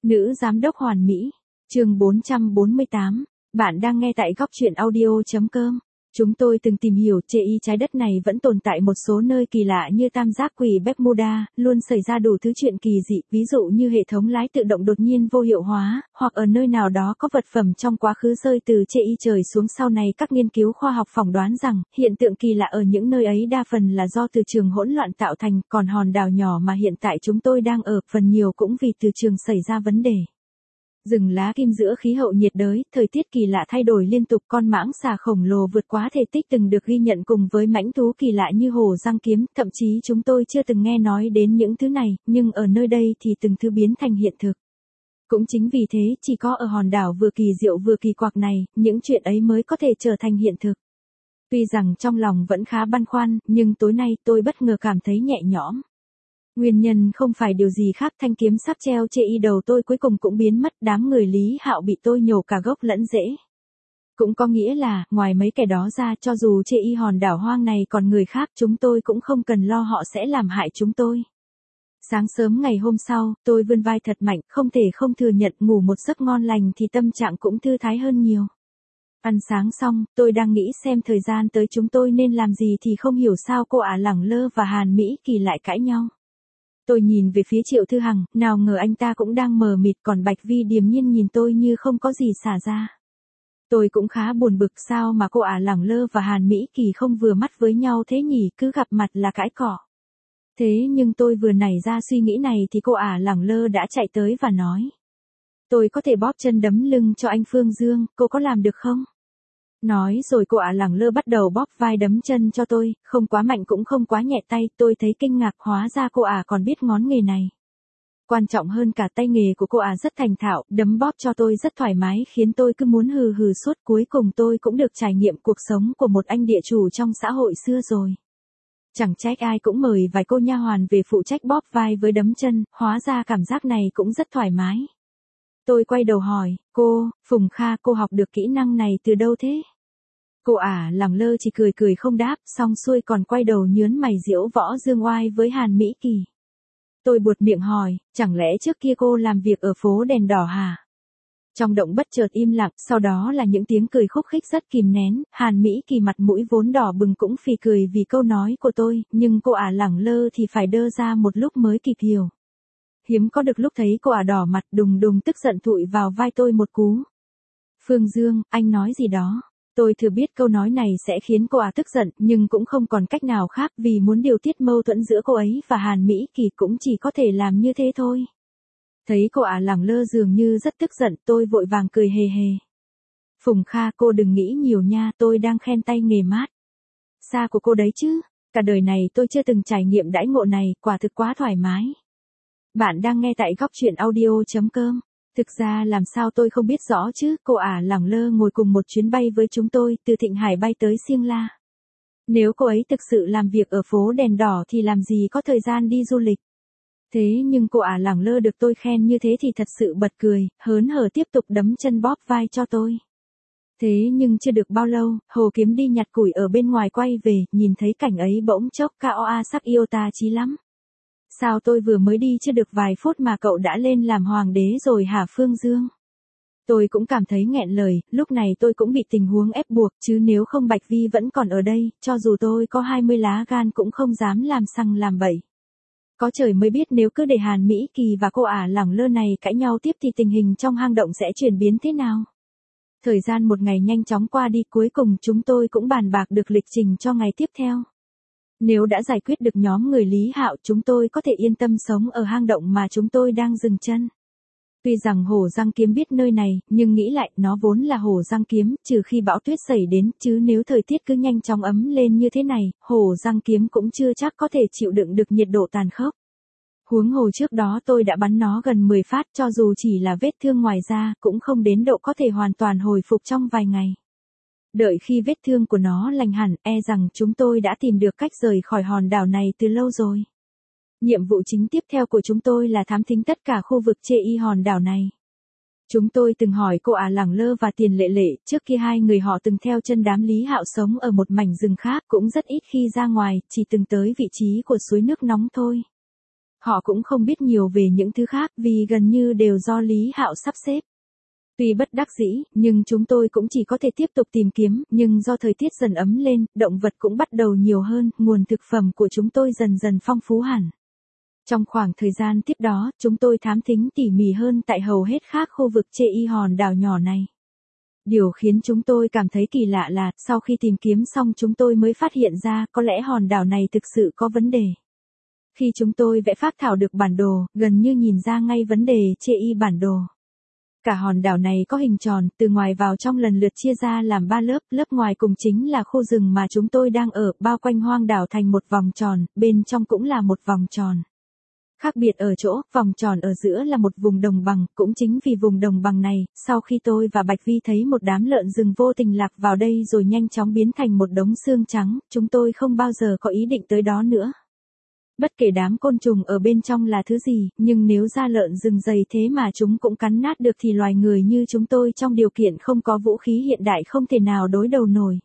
Nữ giám đốc hoàn mỹ. Chương 448. Bạn đang nghe tại góc truyện audio.com. Chúng tôi từng tìm hiểu, chê y trái đất này vẫn tồn tại một số nơi kỳ lạ như tam giác quỷ Bermuda, luôn xảy ra đủ thứ chuyện kỳ dị, ví dụ như hệ thống lái tự động đột nhiên vô hiệu hóa, hoặc ở nơi nào đó có vật phẩm trong quá khứ rơi từ chê y trời xuống. Sau này các nghiên cứu khoa học phỏng đoán rằng, hiện tượng kỳ lạ ở những nơi ấy đa phần là do từ trường hỗn loạn tạo thành, còn hòn đảo nhỏ mà hiện tại chúng tôi đang ở, phần nhiều cũng vì từ trường xảy ra vấn đề. Rừng lá kim giữa khí hậu nhiệt đới, thời tiết kỳ lạ thay đổi liên tục, con mãng xà khổng lồ vượt quá thể tích từng được ghi nhận cùng với mãnh thú kỳ lạ như hổ răng kiếm, thậm chí chúng tôi chưa từng nghe nói đến những thứ này, nhưng ở nơi đây thì từng thứ biến thành hiện thực. Cũng chính vì thế, chỉ có ở hòn đảo vừa kỳ diệu vừa kỳ quặc này, những chuyện ấy mới có thể trở thành hiện thực. Tuy rằng trong lòng vẫn khá băn khoăn, nhưng tối nay tôi bất ngờ cảm thấy nhẹ nhõm. Nguyên nhân không phải điều gì khác, thanh kiếm sắp treo chê y đầu tôi cuối cùng cũng biến mất, đám người Lý Hạo bị tôi nhổ cả gốc lẫn rễ. Cũng có nghĩa là, ngoài mấy kẻ đó ra, cho dù chê y hòn đảo hoang này còn người khác, chúng tôi cũng không cần lo họ sẽ làm hại chúng tôi. Sáng sớm ngày hôm sau, tôi vươn vai thật mạnh, không thể không thừa nhận, ngủ một giấc ngon lành thì tâm trạng cũng thư thái hơn nhiều. Ăn sáng xong, tôi đang nghĩ xem thời gian tới chúng tôi nên làm gì thì không hiểu sao cô ả Lẳng Lơ và Hàn Mỹ Kỳ lại cãi nhau. Tôi nhìn về phía Triệu Thư Hằng, nào ngờ anh ta cũng đang mờ mịt, còn Bạch Vi điềm nhiên nhìn tôi như không có gì xả ra. Tôi cũng khá buồn bực, sao mà cô ả Lẳng Lơ và Hàn Mỹ Kỳ không vừa mắt với nhau thế nhỉ, cứ gặp mặt là cãi cọ. Thế nhưng tôi vừa nảy ra suy nghĩ này thì cô ả Lẳng Lơ đã chạy tới và nói. Tôi có thể bóp chân đấm lưng cho anh Phương Dương, cô có làm được không? Nói rồi cô ả Lẳng Lơ bắt đầu bóp vai đấm chân cho tôi, không quá mạnh cũng không quá nhẹ tay, tôi thấy kinh ngạc, hóa ra cô ả còn biết ngón nghề này. Quan trọng hơn cả, tay nghề của cô ả rất thành thạo, đấm bóp cho tôi rất thoải mái khiến tôi cứ muốn hừ hừ suốt. Cuối cùng tôi cũng được trải nghiệm cuộc sống của một anh địa chủ trong xã hội xưa rồi. Chẳng trách ai cũng mời vài cô nha hoàn về phụ trách bóp vai với đấm chân, hóa ra cảm giác này cũng rất thoải mái. Tôi quay đầu hỏi, cô, Phùng Kha, cô học được kỹ năng này từ đâu thế? Cô ả Lẳng Lơ chỉ cười cười không đáp, xong xuôi còn quay đầu nhớn mày giễu võ dương oai với Hàn Mỹ Kỳ. Tôi buột miệng hỏi, chẳng lẽ trước kia cô làm việc ở phố đèn đỏ hả? Trong động bất chợt im lặng, sau đó là những tiếng cười khúc khích rất kìm nén, Hàn Mỹ Kỳ mặt mũi vốn đỏ bừng cũng phì cười vì câu nói của tôi, nhưng cô ả Lẳng Lơ thì phải đơ ra một lúc mới kịp hiểu. Hiếm có được lúc thấy cô ả đỏ mặt, đùng đùng tức giận thụi vào vai tôi một cú. Phương Dương, anh nói gì đó? Tôi thừa biết câu nói này sẽ khiến cô ả tức giận, nhưng cũng không còn cách nào khác, vì muốn điều tiết mâu thuẫn giữa cô ấy và Hàn Mỹ Kỳ cũng chỉ có thể làm như thế thôi. Thấy cô ả Lẳng Lơ dường như rất tức giận, tôi vội vàng cười hề hề. Phùng Kha, cô đừng nghĩ nhiều nha, tôi đang khen tay nghề mát xa của cô đấy chứ. Cả đời này tôi chưa từng trải nghiệm đãi ngộ này, quả thực quá thoải mái. Bạn đang nghe tại góc truyện audio.com. Thực ra làm sao tôi không biết rõ chứ, cô ả Lẳng Lơ ngồi cùng một chuyến bay với chúng tôi, từ Thịnh Hải bay tới Siêng La. Nếu cô ấy thực sự làm việc ở phố đèn đỏ thì làm gì có thời gian đi du lịch. Thế nhưng cô ả Lẳng Lơ được tôi khen như thế thì thật sự bật cười, hớn hở tiếp tục đấm chân bóp vai cho tôi. Thế nhưng chưa được bao lâu, Hồ Kiếm đi nhặt củi ở bên ngoài quay về, nhìn thấy cảnh ấy bỗng chốc KOA sắc yêu ta chí lắm. Sao tôi vừa mới đi chưa được vài phút mà cậu đã lên làm hoàng đế rồi hả Phương Dương? Tôi cũng cảm thấy nghẹn lời, lúc này tôi cũng bị tình huống ép buộc, chứ nếu không Bạch Vi vẫn còn ở đây, cho dù tôi có 20 lá gan cũng không dám làm xăng làm bậy. Có trời mới biết nếu cứ để Hàn Mỹ Kỳ và cô ả Lẳng Lơ này cãi nhau tiếp thì tình hình trong hang động sẽ chuyển biến thế nào? Thời gian một ngày nhanh chóng qua đi, cuối cùng chúng tôi cũng bàn bạc được lịch trình cho ngày tiếp theo. Nếu đã giải quyết được nhóm người Lý Hạo, chúng tôi có thể yên tâm sống ở hang động mà chúng tôi đang dừng chân. Tuy rằng hổ răng kiếm biết nơi này, nhưng nghĩ lại, nó vốn là hổ răng kiếm, trừ khi bão tuyết xảy đến, chứ nếu thời tiết cứ nhanh chóng ấm lên như thế này, hổ răng kiếm cũng chưa chắc có thể chịu đựng được nhiệt độ tàn khốc. Huống hồ trước đó tôi đã bắn nó gần 10 phát, cho dù chỉ là vết thương ngoài da, cũng không đến độ có thể hoàn toàn hồi phục trong vài ngày. Đợi khi vết thương của nó lành hẳn, e rằng chúng tôi đã tìm được cách rời khỏi hòn đảo này từ lâu rồi. Nhiệm vụ chính tiếp theo của chúng tôi là thám thính tất cả khu vực chê y hòn đảo này. Chúng tôi từng hỏi cô ả Lẳng Lơ và Tiền Lệ Lệ, trước kia hai người họ từng theo chân đám Lý Hạo sống ở một mảnh rừng khác, cũng rất ít khi ra ngoài, chỉ từng tới vị trí của suối nước nóng thôi. Họ cũng không biết nhiều về những thứ khác vì gần như đều do Lý Hạo sắp xếp. Tuy bất đắc dĩ, nhưng chúng tôi cũng chỉ có thể tiếp tục tìm kiếm, nhưng do thời tiết dần ấm lên, động vật cũng bắt đầu nhiều hơn, nguồn thực phẩm của chúng tôi dần dần phong phú hẳn. Trong khoảng thời gian tiếp đó, chúng tôi thám thính tỉ mỉ hơn tại hầu hết các khu vực Chê Y hòn đảo nhỏ này. Điều khiến chúng tôi cảm thấy kỳ lạ là, sau khi tìm kiếm xong chúng tôi mới phát hiện ra có lẽ hòn đảo này thực sự có vấn đề. Khi chúng tôi vẽ phác thảo được bản đồ, gần như nhìn ra ngay vấn đề Chê Y bản đồ. Cả hòn đảo này có hình tròn, từ ngoài vào trong lần lượt chia ra làm 3 lớp, lớp ngoài cùng chính là khu rừng mà chúng tôi đang ở, bao quanh hoang đảo thành một vòng tròn, bên trong cũng là một vòng tròn. Khác biệt ở chỗ, vòng tròn ở giữa là một vùng đồng bằng, cũng chính vì vùng đồng bằng này, sau khi tôi và Bạch Vi thấy một đám lợn rừng vô tình lạc vào đây rồi nhanh chóng biến thành một đống xương trắng, chúng tôi không bao giờ có ý định tới đó nữa. Bất kể đám côn trùng ở bên trong là thứ gì, nhưng nếu da lợn rừng dày thế mà chúng cũng cắn nát được thì loài người như chúng tôi trong điều kiện không có vũ khí hiện đại không thể nào đối đầu nổi.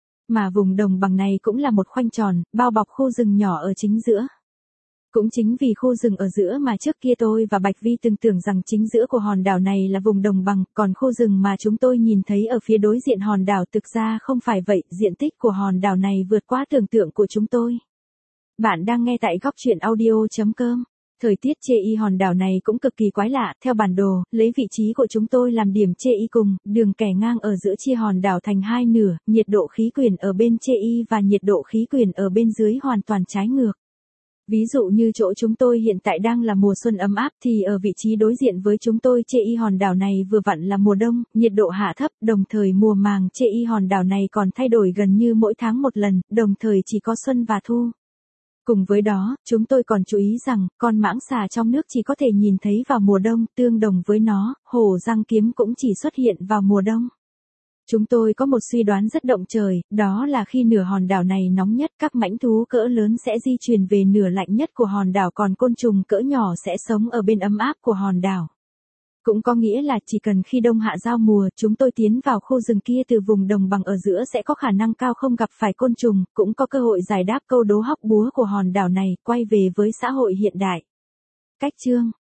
Mà vùng đồng bằng này cũng là một khoanh tròn, bao bọc khu rừng nhỏ ở chính giữa. Cũng chính vì khu rừng ở giữa mà trước kia tôi và Bạch Vi từng tưởng rằng chính giữa của hòn đảo này là vùng đồng bằng, còn khu rừng mà chúng tôi nhìn thấy ở phía đối diện hòn đảo thực ra không phải vậy, diện tích của hòn đảo này vượt quá tưởng tượng của chúng tôi. Bạn đang nghe tại góc truyện audio.com. Thời tiết Chê Y hòn đảo này cũng cực kỳ quái lạ, theo bản đồ, lấy vị trí của chúng tôi làm điểm Chê Y cùng, đường kẻ ngang ở giữa chia hòn đảo thành hai nửa, nhiệt độ khí quyển ở bên Chê Y và nhiệt độ khí quyển ở bên dưới hoàn toàn trái ngược. Ví dụ như chỗ chúng tôi hiện tại đang là mùa xuân ấm áp thì ở vị trí đối diện với chúng tôi Chê Y hòn đảo này vừa vặn là mùa đông, nhiệt độ hạ thấp, đồng thời mùa màng Chê Y hòn đảo này còn thay đổi gần như mỗi tháng một lần, đồng thời chỉ có xuân và thu. Cùng với đó, chúng tôi còn chú ý rằng, con mãng xà trong nước chỉ có thể nhìn thấy vào mùa đông, tương đồng với nó, hổ răng kiếm cũng chỉ xuất hiện vào mùa đông. Chúng tôi có một suy đoán rất động trời, đó là khi nửa hòn đảo này nóng nhất, các mãnh thú cỡ lớn sẽ di chuyển về nửa lạnh nhất của hòn đảo, còn côn trùng cỡ nhỏ sẽ sống ở bên ấm áp của hòn đảo. Cũng có nghĩa là chỉ cần khi đông hạ giao mùa, chúng tôi tiến vào khu rừng kia từ vùng đồng bằng ở giữa sẽ có khả năng cao không gặp phải côn trùng, cũng có cơ hội giải đáp câu đố hóc búa của hòn đảo này, quay về với xã hội hiện đại. Cách chương